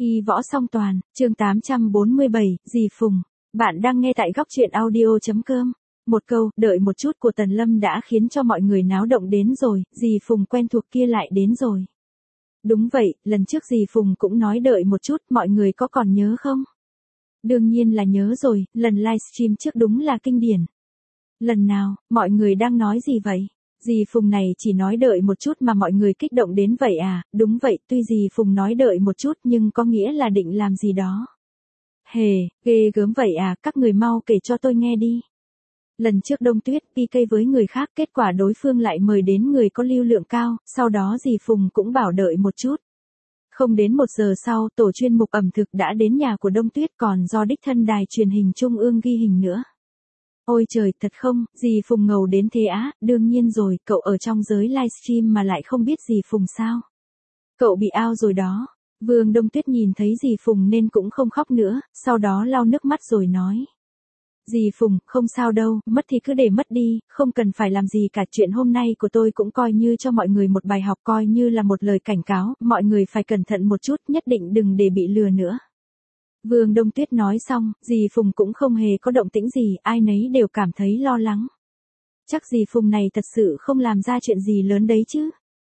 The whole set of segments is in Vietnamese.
Y võ song toàn, chương 847, dì Phùng. Bạn đang nghe tại góc truyện audio.com. Một câu, đợi một chút của Tần Lâm đã khiến cho mọi người náo động đến rồi, dì Phùng quen thuộc kia lại đến rồi. Đúng vậy, lần trước dì Phùng cũng nói đợi một chút, mọi người có còn nhớ không? Đương nhiên là nhớ rồi, lần livestream trước đúng là kinh điển. Lần nào, mọi người đang nói gì vậy? Dì Phùng này chỉ nói đợi một chút mà mọi người kích động đến vậy à? Đúng vậy, tuy dì Phùng nói đợi một chút nhưng có nghĩa là định làm gì đó. Hề, ghê gớm vậy à, các người mau kể cho tôi nghe đi. Lần trước Đông Tuyết PK với người khác, kết quả đối phương lại mời đến người có lưu lượng cao, sau đó dì Phùng cũng bảo đợi một chút. Không đến 1 giờ sau, tổ chuyên mục ẩm thực đã đến nhà của Đông Tuyết, còn do đích thân đài truyền hình Trung ương ghi hình nữa. Ôi trời, thật không, dì Phùng ngầu đến thế á, đương nhiên rồi, cậu ở trong giới livestream mà lại không biết dì Phùng sao? Cậu bị out rồi đó. Vương Đông Tuyết nhìn thấy dì Phùng nên cũng không khóc nữa, sau đó lau nước mắt rồi nói. Dì Phùng, không sao đâu, mất thì cứ để mất đi, không cần phải làm gì cả, chuyện hôm nay của tôi cũng coi như cho mọi người một bài học, coi như là một lời cảnh cáo, mọi người phải cẩn thận một chút, nhất định đừng để bị lừa nữa. Vương Đông Tuyết nói xong, dì Phùng cũng không hề có động tĩnh gì, ai nấy đều cảm thấy lo lắng. Chắc dì Phùng này thật sự không làm ra chuyện gì lớn đấy chứ.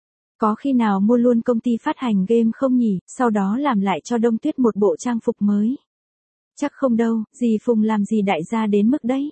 Có khi nào mua luôn công ty phát hành game không nhỉ, sau đó làm lại cho Đông Tuyết một bộ trang phục mới. Chắc không đâu, dì Phùng làm gì đại gia đến mức đấy.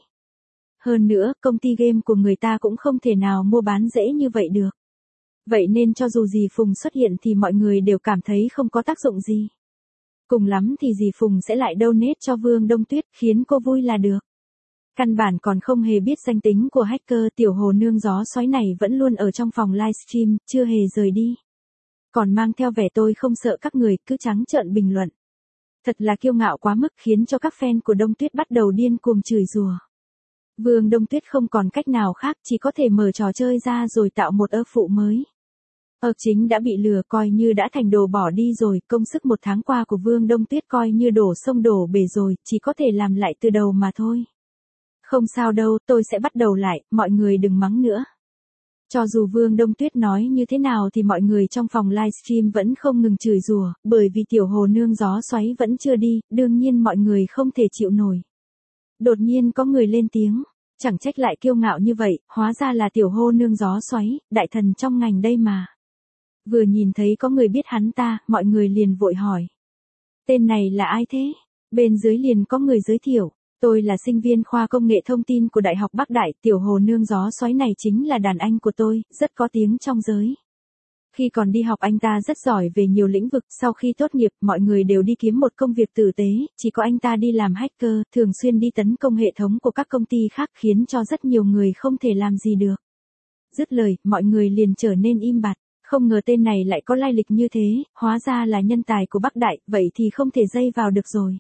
Hơn nữa, công ty game của người ta cũng không thể nào mua bán dễ như vậy được. Vậy nên cho dù dì Phùng xuất hiện thì mọi người đều cảm thấy không có tác dụng gì. Cùng lắm thì dì Phùng sẽ lại donate cho Vương Đông Tuyết, khiến cô vui là được. Căn bản còn không hề biết danh tính của hacker, tiểu hồ nương gió xoáy này vẫn luôn ở trong phòng livestream, chưa hề rời đi. Còn mang theo vẻ tôi không sợ các người, cứ trắng trợn bình luận. Thật là kiêu ngạo quá mức, khiến cho các fan của Đông Tuyết bắt đầu điên cuồng chửi rủa. Vương Đông Tuyết không còn cách nào khác, chỉ có thể mở trò chơi ra rồi tạo một phụ mới. Chính đã bị lừa, coi như đã thành đồ bỏ đi rồi, công sức 1 tháng qua của Vương Đông Tuyết coi như đổ sông đổ bể rồi, chỉ có thể làm lại từ đầu mà thôi. Không sao đâu, tôi sẽ bắt đầu lại, mọi người đừng mắng nữa. Cho dù Vương Đông Tuyết nói như thế nào thì mọi người trong phòng livestream vẫn không ngừng chửi rủa, bởi vì tiểu hồ nương gió xoáy vẫn chưa đi, đương nhiên mọi người không thể chịu nổi. Đột nhiên có người lên tiếng, chẳng trách lại kiêu ngạo như vậy, hóa ra là tiểu hồ nương gió xoáy, đại thần trong ngành đây mà. Vừa nhìn thấy có người biết hắn ta, mọi người liền vội hỏi. Tên này là ai thế? Bên dưới liền có người giới thiệu. Tôi là sinh viên khoa công nghệ thông tin của Đại học Bắc Đại, tiểu hồ nương gió xoáy này chính là đàn anh của tôi, rất có tiếng trong giới. Khi còn đi học anh ta rất giỏi về nhiều lĩnh vực, sau khi tốt nghiệp mọi người đều đi kiếm một công việc tử tế, chỉ có anh ta đi làm hacker, thường xuyên đi tấn công hệ thống của các công ty khác khiến cho rất nhiều người không thể làm gì được. Dứt lời, mọi người liền trở nên im bặt. Không ngờ tên này lại có lai lịch như thế, hóa ra là nhân tài của Bắc Đại, vậy thì không thể dây vào được rồi.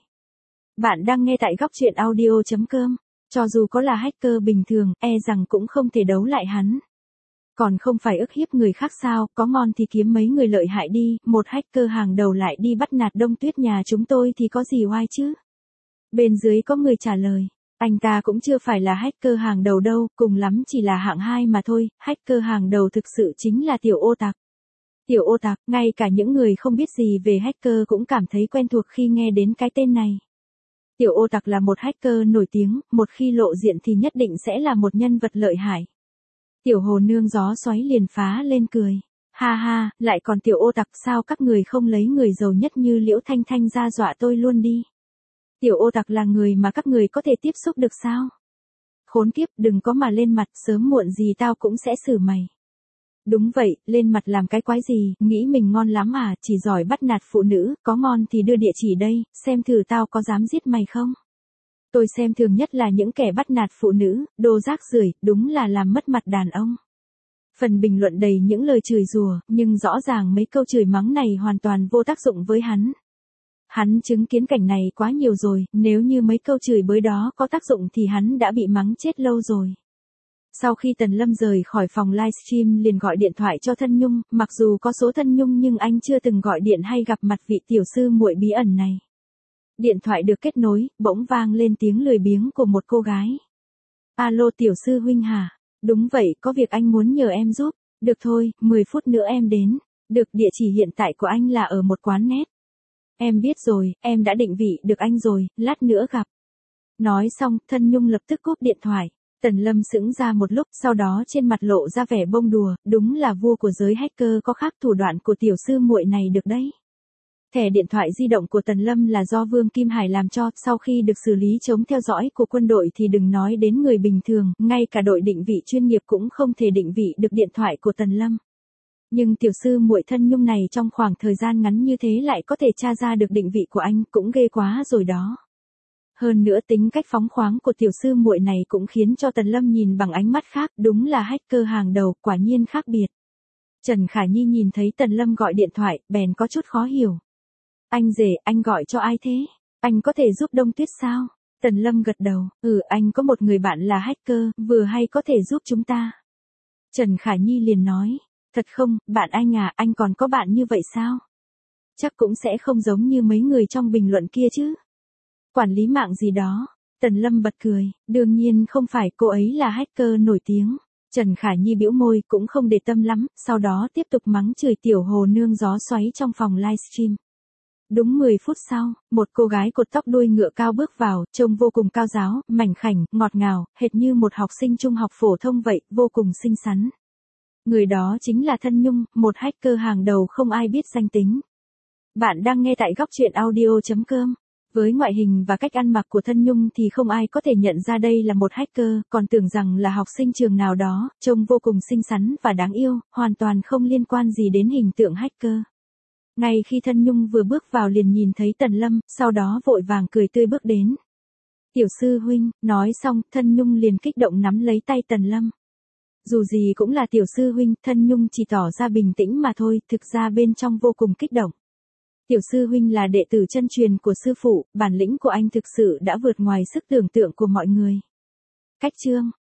Bạn đang nghe tại góc truyện audio.com, cho dù có là hacker bình thường, e rằng cũng không thể đấu lại hắn. Còn không phải ức hiếp người khác sao, có ngon thì kiếm mấy người lợi hại đi, một hacker hàng đầu lại đi bắt nạt Đông Tuyết nhà chúng tôi thì có gì oai chứ? Bên dưới có người trả lời, anh ta cũng chưa phải là hacker hàng đầu đâu, cùng lắm chỉ là hạng 2 mà thôi, hacker hàng đầu thực sự chính là tiểu ô tặc. Tiểu ô tặc, ngay cả những người không biết gì về hacker cũng cảm thấy quen thuộc khi nghe đến cái tên này. Tiểu ô tặc là một hacker nổi tiếng, một khi lộ diện thì nhất định sẽ là một nhân vật lợi hại. Tiểu hồ nương gió xoáy liền phá lên cười. Ha ha, lại còn tiểu ô tặc, sao các người không lấy người giàu nhất như Liễu Thanh Thanh ra dọa tôi luôn đi. Tiểu ô tặc là người mà các người có thể tiếp xúc được sao? Khốn kiếp, đừng có mà lên mặt, sớm muộn gì tao cũng sẽ xử mày. Đúng vậy, lên mặt làm cái quái gì, nghĩ mình ngon lắm à, chỉ giỏi bắt nạt phụ nữ, có ngon thì đưa địa chỉ đây, xem thử tao có dám giết mày không? Tôi xem thường nhất là những kẻ bắt nạt phụ nữ, đồ rác rưởi, đúng là làm mất mặt đàn ông. Phần bình luận đầy những lời chửi rủa, nhưng rõ ràng mấy câu chửi mắng này hoàn toàn vô tác dụng với hắn. Hắn chứng kiến cảnh này quá nhiều rồi, nếu như mấy câu chửi bới đó có tác dụng thì hắn đã bị mắng chết lâu rồi. Sau khi Tần Lâm rời khỏi phòng livestream liền gọi điện thoại cho Thân Nhung, mặc dù có số Thân Nhung nhưng anh chưa từng gọi điện hay gặp mặt vị tiểu sư muội bí ẩn này. Điện thoại được kết nối, bỗng vang lên tiếng lười biếng của một cô gái. Alo tiểu sư huynh hả? Đúng vậy, có việc anh muốn nhờ em giúp. Được thôi, 10 phút nữa em đến. Được, địa chỉ hiện tại của anh là ở một quán net. Em biết rồi, em đã định vị được anh rồi, lát nữa gặp. Nói xong, Thân Nhung lập tức cúp điện thoại. Tần Lâm sững ra một lúc, sau đó trên mặt lộ ra vẻ bông đùa, đúng là vua của giới hacker có khác thủ đoạn của tiểu sư muội này được đấy. Thẻ điện thoại di động của Tần Lâm là do Vương Kim Hải làm cho, sau khi được xử lý chống theo dõi của quân đội thì đừng nói đến người bình thường, ngay cả đội định vị chuyên nghiệp cũng không thể định vị được điện thoại của Tần Lâm. Nhưng tiểu sư muội Thân Nhung này trong khoảng thời gian ngắn như thế lại có thể tra ra được định vị của anh, cũng ghê quá rồi đó. Hơn nữa tính cách phóng khoáng của tiểu sư muội này cũng khiến cho Tần Lâm nhìn bằng ánh mắt khác, đúng là hacker hàng đầu, quả nhiên khác biệt. Trần Khả Nhi nhìn thấy Tần Lâm gọi điện thoại, bèn có chút khó hiểu. Anh rể, anh gọi cho ai thế? Anh có thể giúp Đông Tuyết sao? Tần Lâm gật đầu, anh có một người bạn là hacker, vừa hay có thể giúp chúng ta. Trần Khả Nhi liền nói, thật không, bạn anh à, anh còn có bạn như vậy sao? Chắc cũng sẽ không giống như mấy người trong bình luận kia chứ. Quản lý mạng gì đó. Tần Lâm bật cười, đương nhiên không phải, cô ấy là hacker nổi tiếng. Trần Khả Nhi bĩu môi cũng không để tâm lắm, sau đó tiếp tục mắng chửi tiểu hồ nương gió xoáy trong phòng livestream. Đúng 10 phút sau, một cô gái cột tóc đuôi ngựa cao bước vào, trông vô cùng cao giáo, mảnh khảnh, ngọt ngào, hệt như một học sinh trung học phổ thông vậy, vô cùng xinh xắn. Người đó chính là Thân Nhung, một hacker hàng đầu không ai biết danh tính. Bạn đang nghe tại góc truyện audio.com. Với ngoại hình và cách ăn mặc của Thân Nhung thì không ai có thể nhận ra đây là một hacker, còn tưởng rằng là học sinh trường nào đó, trông vô cùng xinh xắn và đáng yêu, hoàn toàn không liên quan gì đến hình tượng hacker. Ngay khi Thân Nhung vừa bước vào liền nhìn thấy Tần Lâm, sau đó vội vàng cười tươi bước đến. Tiểu sư huynh, nói xong, Thân Nhung liền kích động nắm lấy tay Tần Lâm. Dù gì cũng là tiểu sư huynh, Thân Nhung chỉ tỏ ra bình tĩnh mà thôi, thực ra bên trong vô cùng kích động. Tiểu sư huynh là đệ tử chân truyền của sư phụ, bản lĩnh của anh thực sự đã vượt ngoài sức tưởng tượng của mọi người. Cách chương